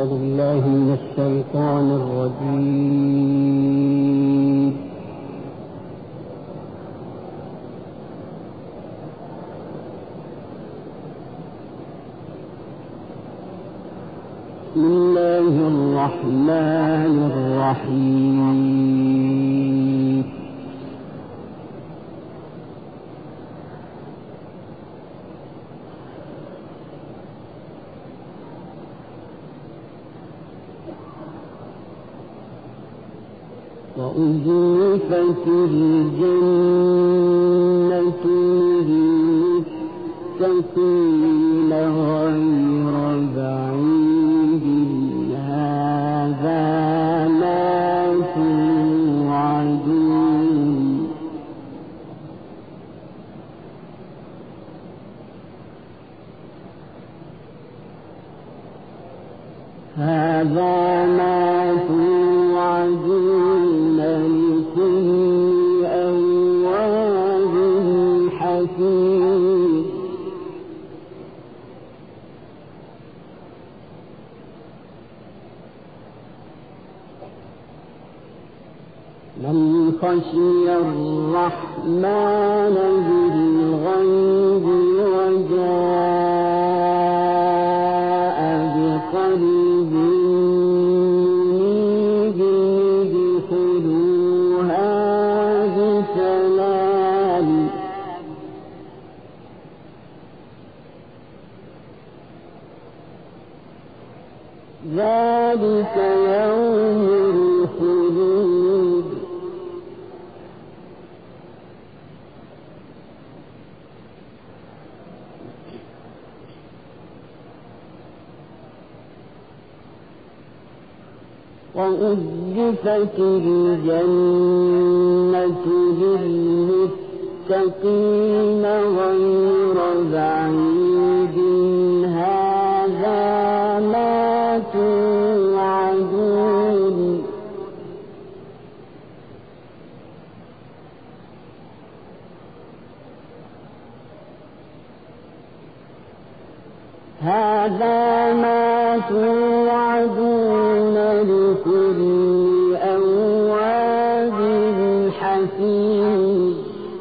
أعوذ بالله من الشيطان الرجيم. بسم الله الرحمن الرحيم. وأزلفت الجنة للمتقين غير بعيد هذا ما توعدون هذا ما توعدون لكل أواب حفيظ. من خشي الرحمن بالغيب وجاء بقلب منيب ادخلوها بسلام ذلك يوم الخلود. وأزلفت الجنة للمتقين غير بعيد هذا ما توعدون هذا ما توعدون لكل أواب حفيظ.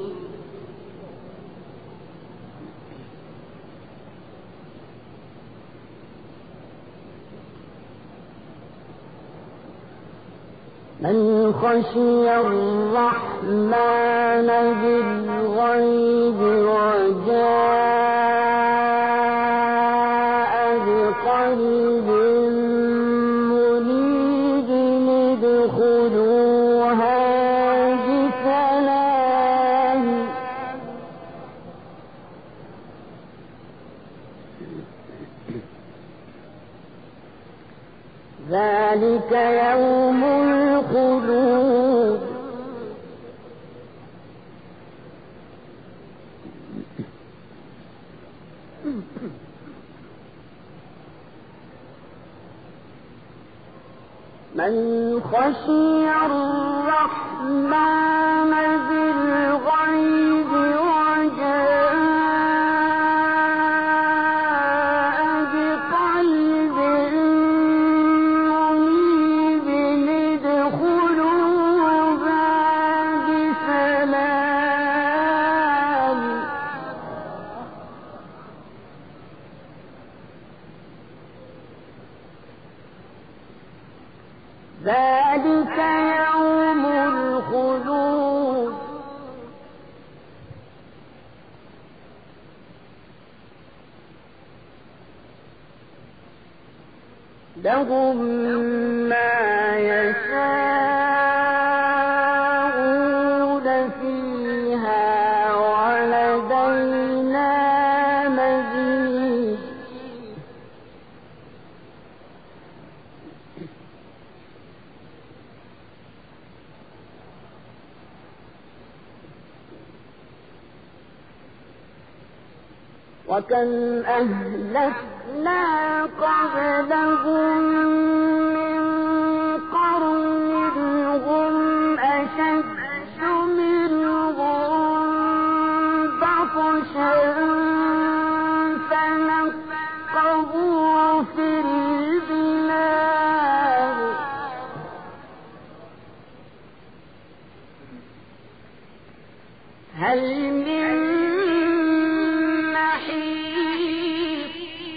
من خشي الرحمن بالغيب وجاء بقلب منيب ادخلوها بسلام ذلك يوم الخلود. من خشي الرحمن بالغيب وجاء بقلب منيب ادخلوها بسلام ذلك يوم الخلود. لهم ما يشاءون فيها ولدينا مزيد. وكم أهلكنا قبلهم من قرن هم أشد منهم بطشا فنقبوا في البلاد هل من محيص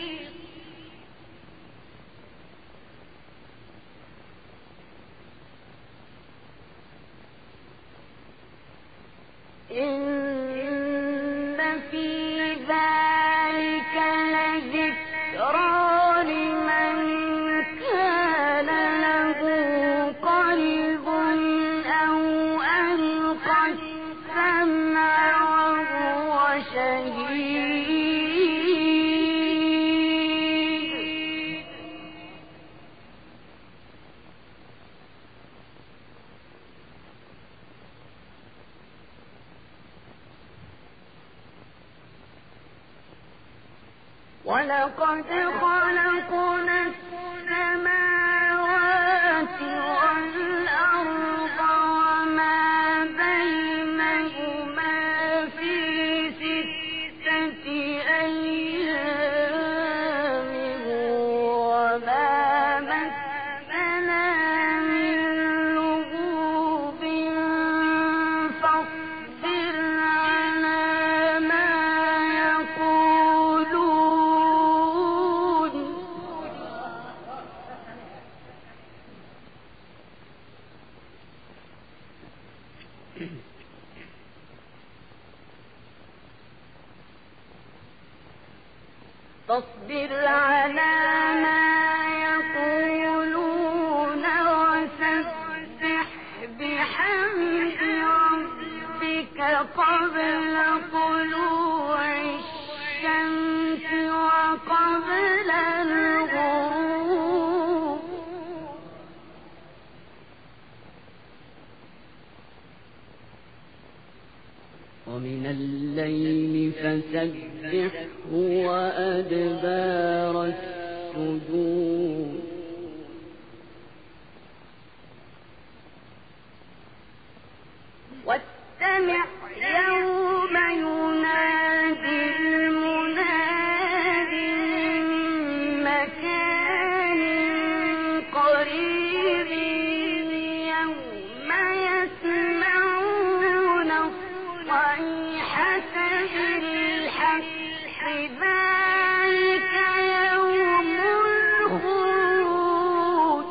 إن في ذلك لذكرى لمن كان له قلب أو ألقى السمع وهو شهيد ولقد خلقنا السماوات والأرض وما بينهما في 6 أيام وما مسنا من لغوب فاصبر على ما يقولون فاصبر على ما يقولون وسبح بحمد ربك قبل طلوع الشمس وقبل الغروب ومن الليل فسبحه وأدبار السجود واستمع يوم ينادي المناد من مكان قريب يوم يسمعون الصيحة بالحق ذلك يوم الخروج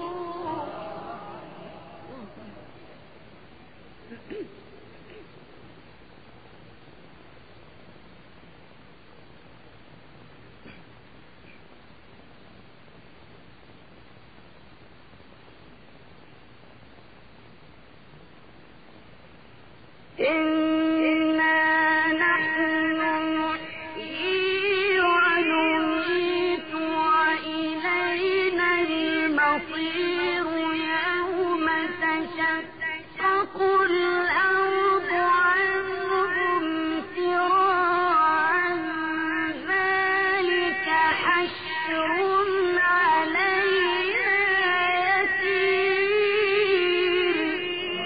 إنا نحن نحيي ونميت وإلينا المصير يوم تشقق الأرض عنهم سراعا ذلك حشر علينا يسير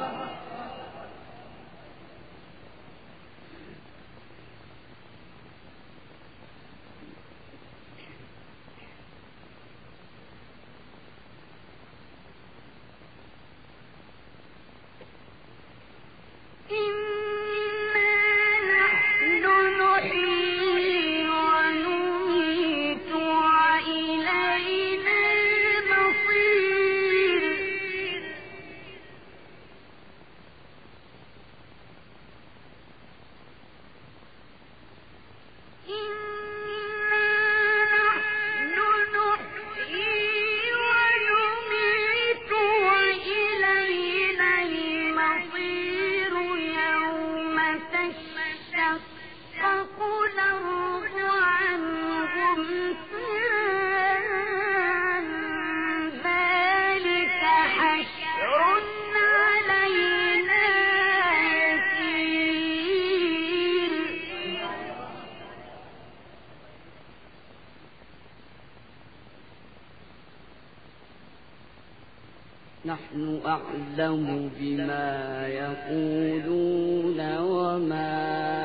نحن أعلم بما يقولون وما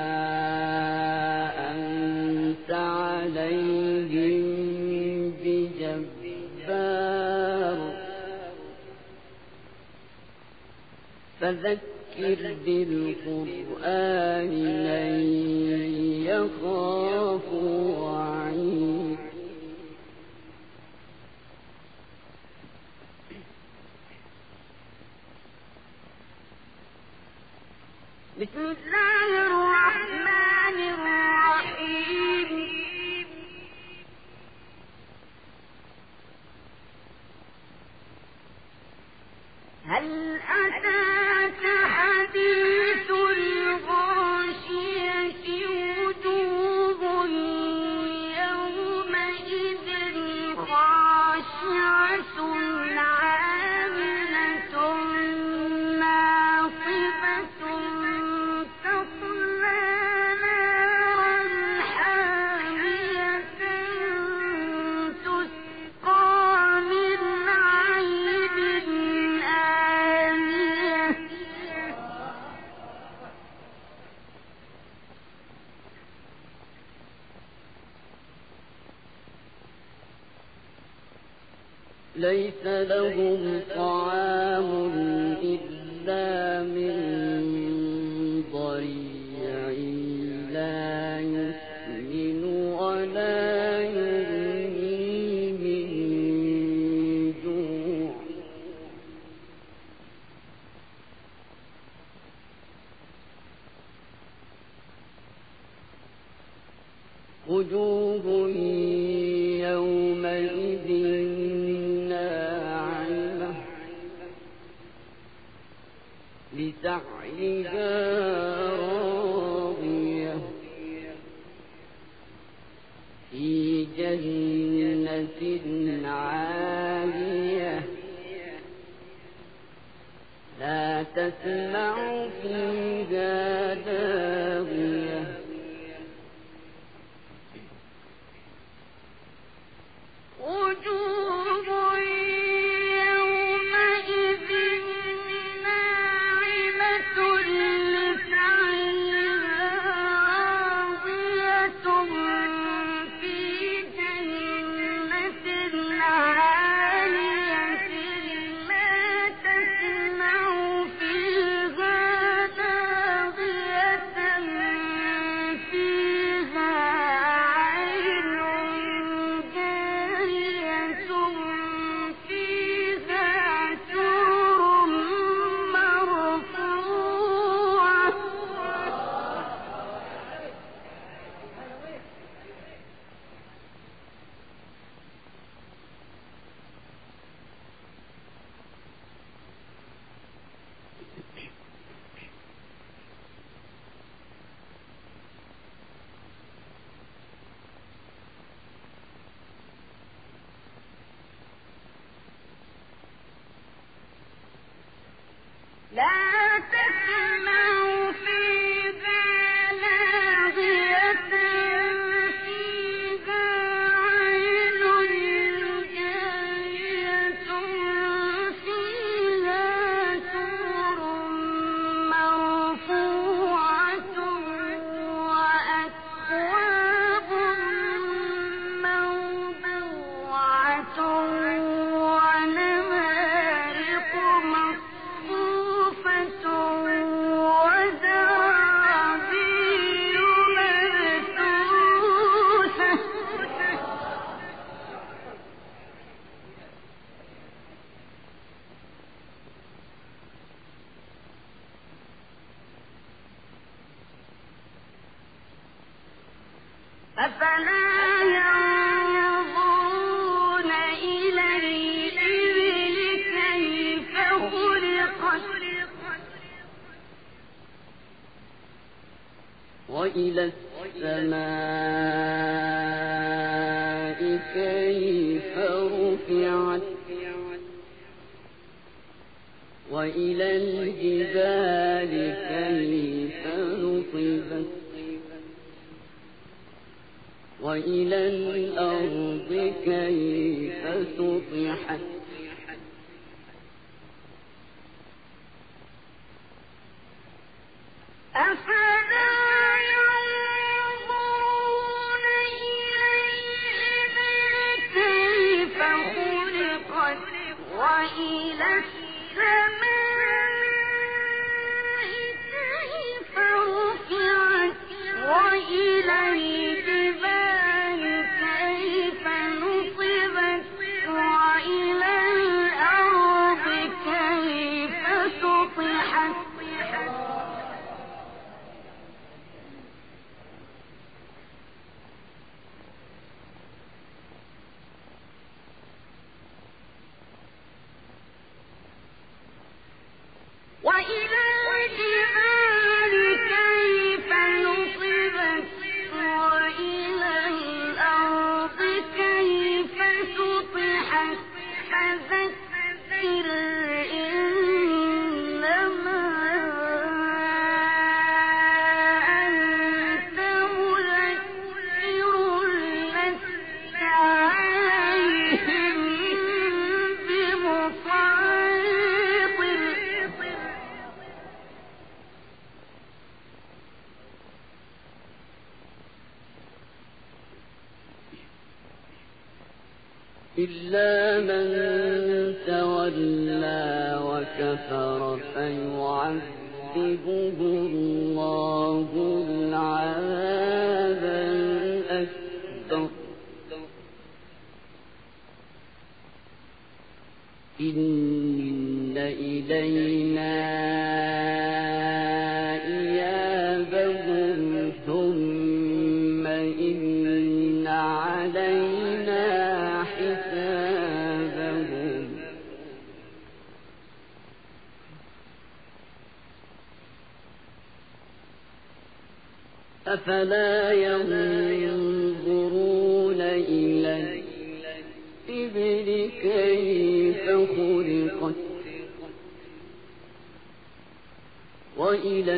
أنت عليهم بجبار فذكر فذكر بالقرآن من يخاف وعيد. بسم الله الرحمن الرحيم. هل أتاك حديث الغاشية وجوه يومئذ خاشعة عاملة ناصبة تصلى نارا حامية تسقى من عين آنية ليس لهم طعام إلا من ضريع لا يسمن ولا يغني من جوع. وجوه يومئذ ناعمة لسعيها راضية في جنة عالية لا تسمع فيها لاغية وجوه يومئذ ناعمة لسعيها راضية في جنة عالية لا تسمع فيها لاغية فيها عين جارية فيها سرر مرفوعة لا تسمع فيها لاغية فيها عين جارية فيها سرر مرفوعة وأكواب موضوعة ونمارق مصفوفة وزرابي مبثوثة أفلا ينظرون إلى الإبل كيف خلقت وإلى السماء كيف رفعت وإلى الجبال كيف نصبت وإلى الأرض كيف سطحت أفلا ينظرون إلى الإبل كيف خلقت وإلى السماء إلا من تولى وكفر فيعذبه الله العذاب الأكبر إن إلينا إيابهم ثم إن علينا حسابهم أفلا ينظرون إلى الإبل كيف خلقت وإلى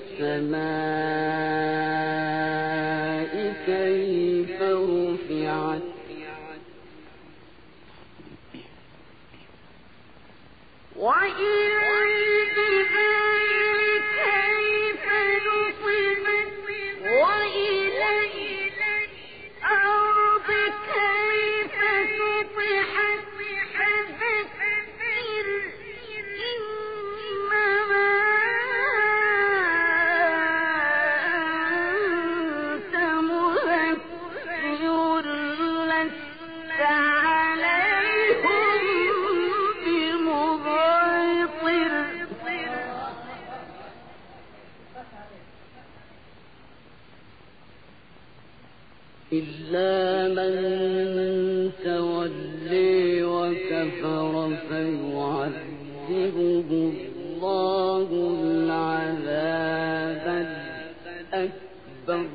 السماء كيف رفعت وإلى الجبال كيف نصبت وإلى الأرض كيف سطحت فذكر إنما أنت مذكر لست عليهم بمضيطر إلا من تولي وكفر فيعذبه الله العذاب الأكبر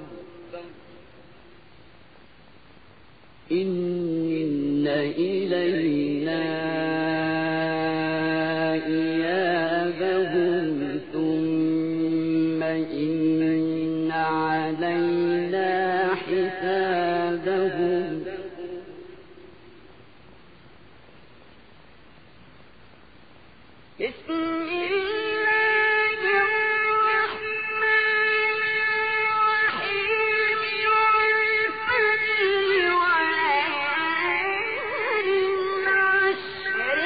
إن إلينا إيابهم ثم إن علينا حسابهم بسم الله الرحمن الرحيم والفجر وليال عشر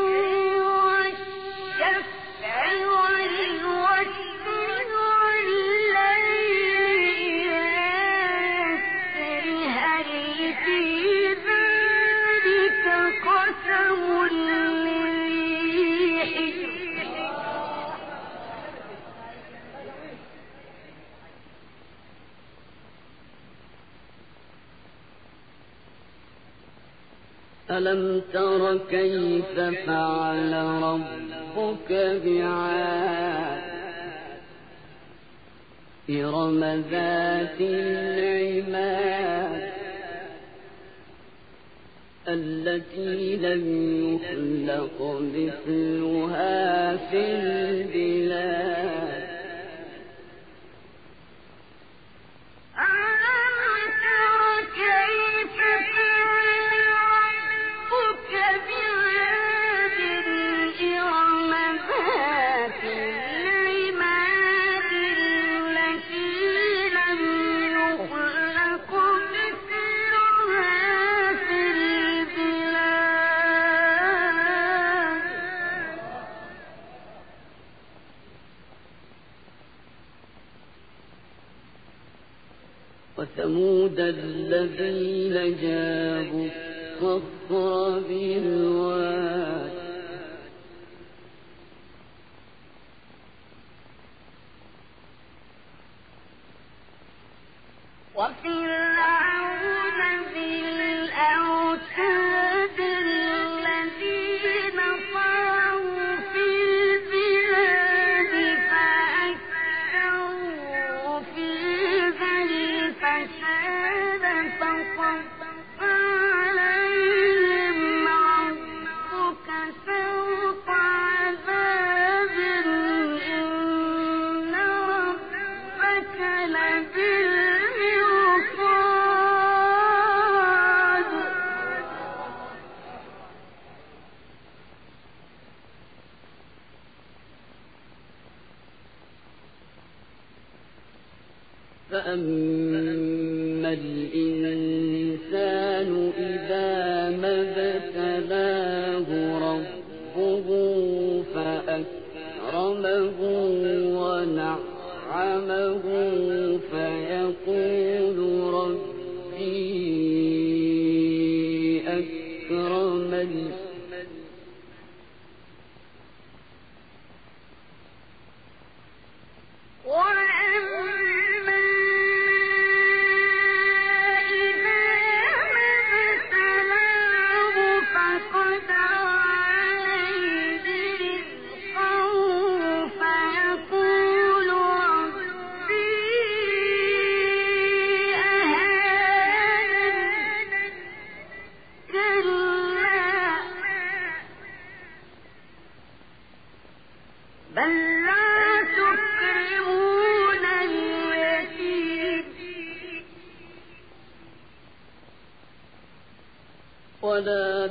والشفع والوتر والليل هل في ذلك قسم لذي حجر ألم تر كيف فعل ربك بعاد إرم ذات العماد التي لم يخلق مثلها في البلاد ألم تر كيف فعل ربك بعاد إرم ذات العماد التي لم يخلق مثلها في البلاد وثمود الذين جابوا الصخر بالواد وفرعون ذي الأوتاد الذين طغوا في البلاد فأكثروا فيها الفساد فصب عليهم ربك سوط عذاب إن ربك لبالمرصاد فأما الإنسان إذا ما فيطعمه فيقول ربي أكرمن ولا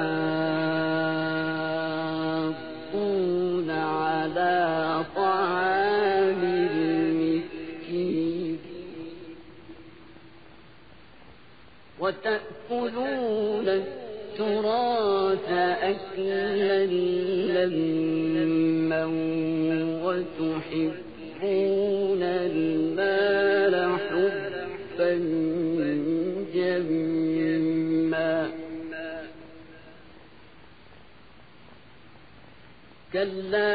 تحاضون على طعام المسكين وتأكلون التراث أكلا لما وتحبون المال حبا جما كلا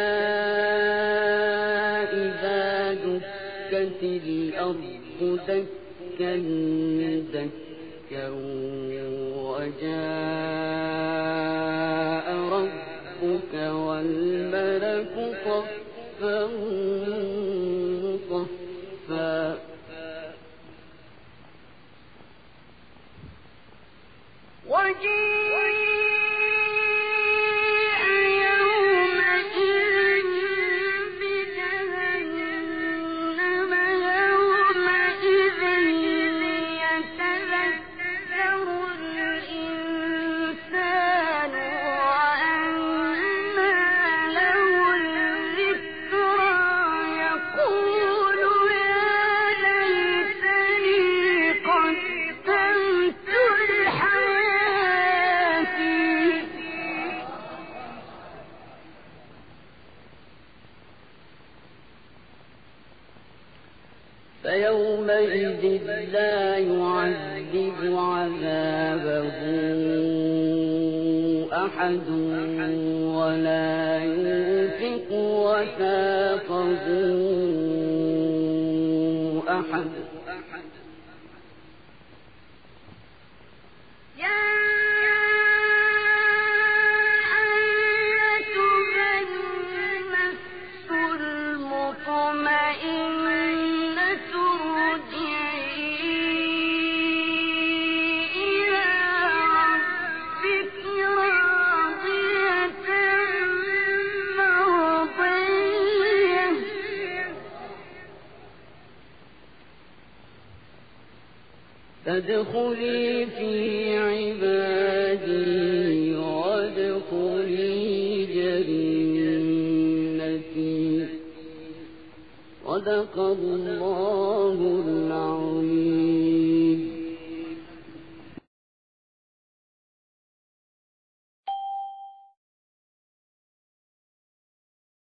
إذا دكت الأرض دكا دكا وجاء ربك والملك صفا صفا فيومئذ لا يعذب عذابه أحد ولا يوثق وثاقه أحد فادخلي في عبادي وادخلي جنتي صدق الله